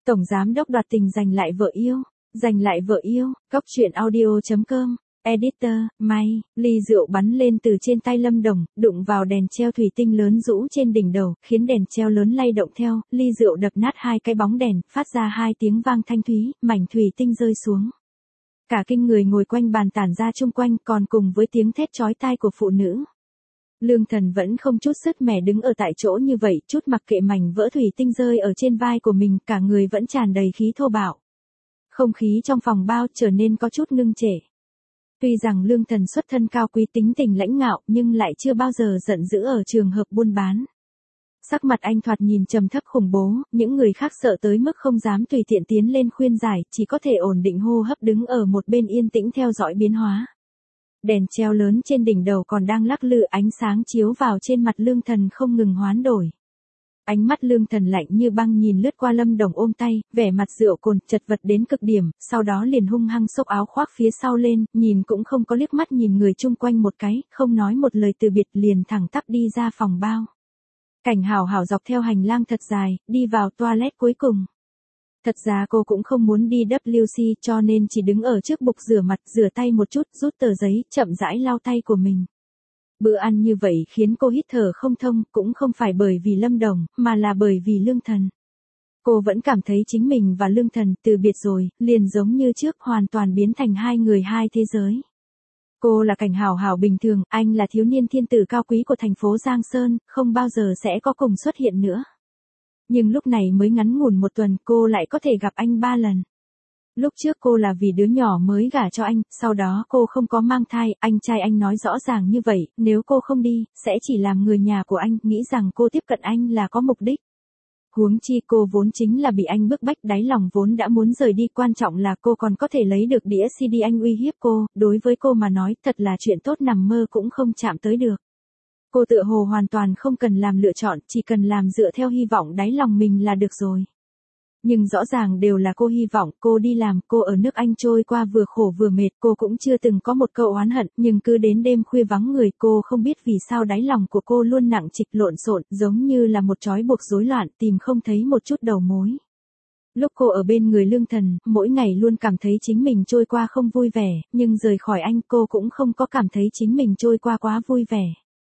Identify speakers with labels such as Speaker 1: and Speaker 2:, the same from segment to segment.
Speaker 1: Tổng giám đốc đoạt tình giành lại vợ yêu. Giành lại vợ yêu, Cóc truyện audio.com. Editor, May, ly rượu bắn lên từ trên tay Lâm Đồng, đụng vào đèn treo thủy tinh lớn rũ trên đỉnh đầu, khiến đèn treo lớn lay động theo, ly rượu đập nát hai cái bóng đèn, phát ra hai tiếng vang thanh thúy, mảnh thủy tinh rơi xuống. Cả kinh người ngồi quanh bàn tản ra chung quanh, còn cùng với tiếng thét chói tai của phụ nữ. Lương Thần vẫn không chút sứt mẻ đứng ở tại chỗ như vậy, chút mặc kệ mảnh vỡ thủy tinh rơi ở trên vai của mình, cả người vẫn tràn đầy khí thô bạo. Không khí trong phòng bao trở nên có chút ngưng trệ. Tuy rằng Lương Thần xuất thân cao quý tính tình lãnh ngạo nhưng lại chưa bao giờ giận dữ ở trường hợp buôn bán. Sắc mặt anh thoạt nhìn trầm thấp khủng bố, những người khác sợ tới mức không dám tùy tiện tiến lên khuyên giải, chỉ có thể ổn định hô hấp đứng ở một bên yên tĩnh theo dõi biến hóa. Đèn treo lớn trên đỉnh đầu còn đang lắc lư, ánh sáng chiếu vào trên mặt Lương Thần không ngừng hoán đổi. Ánh mắt Lương Thần lạnh như băng nhìn lướt qua Lâm Đồng ôm tay, vẻ mặt rượu cồn, chật vật đến cực điểm, sau đó liền hung hăng xốc áo khoác phía sau lên, nhìn cũng không có liếc mắt nhìn người chung quanh một cái, không nói một lời từ biệt liền thẳng tắp đi ra phòng bao. Cảnh Hảo Hảo dọc theo hành lang thật dài, đi vào toilet cuối cùng. Thật ra cô cũng không muốn đi WC cho nên chỉ đứng ở trước bục rửa mặt, rửa tay một chút, rút tờ giấy, chậm rãi lau tay của mình. Bữa ăn như vậy khiến cô hít thở không thông, cũng không phải bởi vì Lâm Đồng, mà là bởi vì Lương Thần. Cô vẫn cảm thấy chính mình và Lương Thần từ biệt rồi, liền giống như trước, hoàn toàn biến thành hai người hai thế giới. Cô là Cảnh Hảo Hảo bình thường, anh là thiếu niên thiên tử cao quý của thành phố Giang Sơn, không bao giờ sẽ có cùng xuất hiện nữa. Nhưng lúc này mới ngắn ngủn một tuần cô lại có thể gặp anh 3 lần. Lúc trước cô là vì đứa nhỏ mới gả cho anh, sau đó cô không có mang thai, anh trai anh nói rõ ràng như vậy, nếu cô không đi, sẽ chỉ làm người nhà của anh, nghĩ rằng cô tiếp cận anh là có mục đích. Huống chi cô vốn chính là bị anh bức bách, đáy lòng vốn đã muốn rời đi, quan trọng là cô còn có thể lấy được đĩa CD anh uy hiếp cô, đối với cô mà nói thật là chuyện tốt nằm mơ cũng không chạm tới được. Cô tựa hồ hoàn toàn không cần làm lựa chọn, chỉ cần làm dựa theo hy vọng đáy lòng mình là được rồi. Nhưng rõ ràng đều là cô hy vọng, cô đi làm, cô ở nước Anh trôi qua vừa khổ vừa mệt, cô cũng chưa từng có một câu oán hận, nhưng cứ đến đêm khuya vắng người, cô không biết vì sao đáy lòng của cô luôn nặng trịch lộn xộn, giống như là một trói buộc rối loạn, tìm không thấy một chút đầu mối. Lúc cô ở bên người Lương Thần, mỗi ngày luôn cảm thấy chính mình trôi qua không vui vẻ, nhưng rời khỏi anh cô cũng không có cảm thấy chính mình trôi qua quá vui vẻ.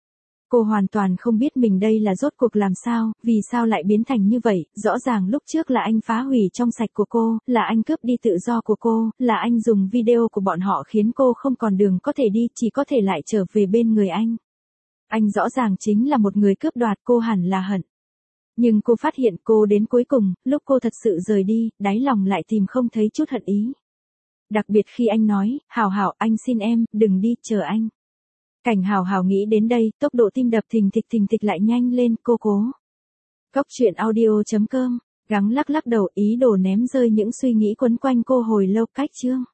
Speaker 1: Cô hoàn toàn không biết mình đây là rốt cuộc làm sao, vì sao lại biến thành như vậy, rõ ràng lúc trước là anh phá hủy trong sạch của cô, là anh cướp đi tự do của cô, là anh dùng video của bọn họ khiến cô không còn đường có thể đi, chỉ có thể lại trở về bên người anh. Anh rõ ràng chính là một người cướp đoạt, cô hẳn là hận. Nhưng cô phát hiện cô đến cuối cùng, lúc cô thật sự rời đi, đáy lòng lại tìm không thấy chút hận ý. Đặc biệt khi anh nói, Hảo Hảo anh xin em, đừng đi, chờ anh. Cảnh Hảo Hảo nghĩ đến đây, tốc độ tim đập thình thịch lại nhanh lên, cô cố. Cóc truyện audio.com, gắng lắc lắc đầu, ý đồ ném rơi những suy nghĩ quấn quanh cô hồi lâu. Cách chương